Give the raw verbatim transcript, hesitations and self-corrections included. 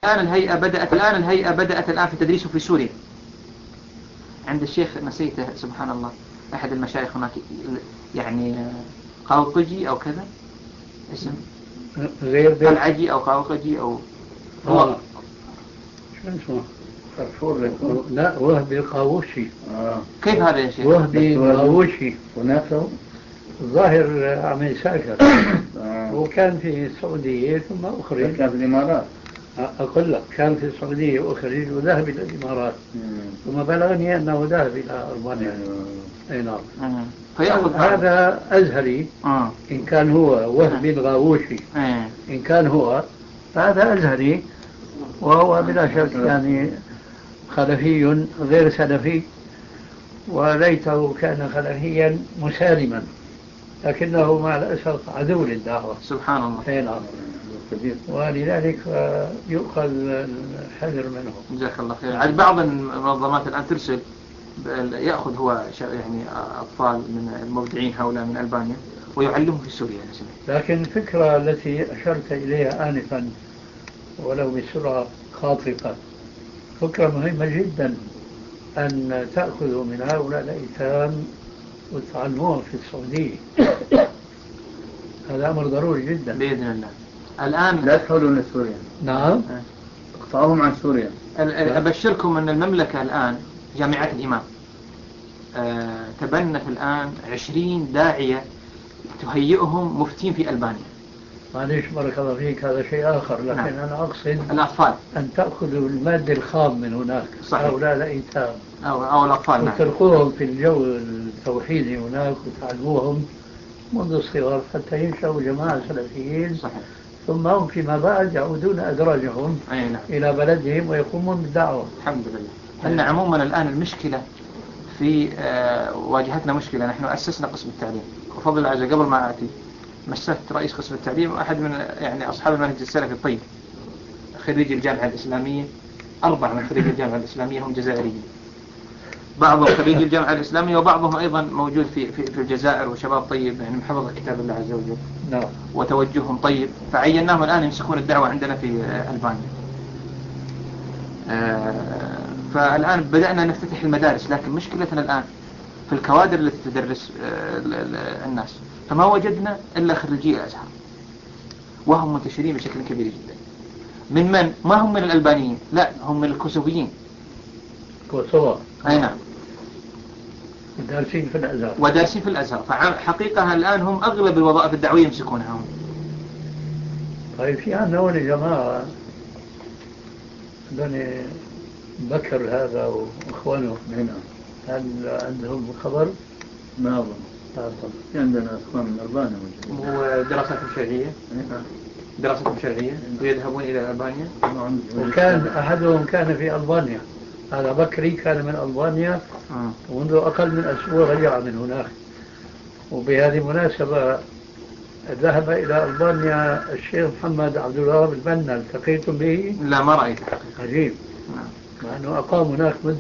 الآن الهيئة بدأت الآن الهيئة بدأت الآن في تدريسه في سوريا عند الشيخ نسيته سبحان الله أحد المشايخ هناك يعني قوقجي أو كذا اسم غير قلعجي أو قوقجي أو هو آه. شو اسمه فرفور لا وهبي القاووشي. آه. كيف هذا يا شيخ؟ وهبي القاووشي ونفسه الظاهر عم يسافر آه. وكان في السعودية ثم أخرج. كان في الإمارات. أقول لك كان في السعودية وأخرج وذهب إلى الإمارات ثم بلغني أنه ذهب إلى ألبانيا. أي نعم. فيأخذ هذا أزهري آه. إن كان هو وهبي الغاووشي آه. إن كان هو فهذا أزهري وهو بلا شك يعني خلفي غير سلفي وليته كان خلفيا مسالما لكنه مع الأسف عدو للدعوة سبحان الله. أي نعم. ولذلك يؤخذ الحذر منه. جزاك الله خير. يعني بعض المنظمات الآن ترسل يأخذ هو يعني أطفال من المبدعين هؤلاء من ألبانيا ويعلمهم في سوريا. لكن الفكرة التي أشرت إليها آنفا ولو بسرعة خاطفة فكرة مهمة جدا أن تأخذوا من هؤلاء الأيتام وتعلموهم في السعودية. هذا أمر ضروري جدا بإذن الله. الآن لا تحولوا لسوريا. نعم. اقطعوهم عن سوريا. أبشركم أن المملكة الآن جامعة الإمام أه تبنت الآن عشرين داعية تهيئهم مفتين في ألبانيا. معليش بارك الله فيك هذا شيء آخر لكن نعم. أنا أقصد الأطفال أن تأخذوا المادة الخام من هناك هؤلاء الأيتام أو, أو الأطفال وتركوهم في الجو التوحيدي هناك وتعلموهم منذ الصغر حتى ينشأوا جماعة سلفيين. صحيح. ثم هم فيما بعد يعودون أدراجهم نعم. إلى بلدهم ويقومون بالدعوة. الحمد لله. إحنا عموما الآن المشكلة في آه واجهتنا مشكلة. نحن أسسنا قسم التعليم وفضل الله عز وجل قبل ما آتي مسكت رئيس قسم التعليم وأحد من يعني أصحاب المنهج السلفي الطيب خريج الجامعة الإسلامية. أربعة من خريج الجامعة الإسلامية هم جزائريين. بعضهم خريج الجامعة الإسلامية وبعضهم أيضا موجود في في, في الجزائر وشباب طيب يعني محفظ كتاب الله عز وجل. نعم. وتوجههم طيب فعيناهم الآن يمسكون الدعوة عندنا في ألبانيا. آه فالآن بدأنا نفتتح المدارس لكن مشكلتنا الآن في الكوادر التي تدرس آه الناس فما وجدنا إلا خريجي الأزهر وهم منتشرين بشكل كبير جدا. من من؟ ما هم من الألبانيين لا هم من الكوسوفيين. كوسوفا. أي نعم. ودارسين في الأزهر. ودارسين في الأزهر فحقيقة الآن هم أغلب الوظائف الدعوية يمسكونها هم. طيب في عندنا هون جماعة بني بكر هذا وإخوانه هنا هل عندهم خبر؟ ما أظن. في عندنا أخوان من ألبانيا ودراساتهم شرعية. دراستهم شرعية ويذهبون إلى ألبانيا. وكان أحدهم كان في ألبانيا هذا بكري كان من ألبانيا ومنذ أقل من أسبوع رجع من هناك. وبهذه المناسبة ذهب إلى ألبانيا الشيخ محمد عبد الوهاب البنا التقيتم به؟ لا ما رأيت. عجيب. مع أنه أقام هناك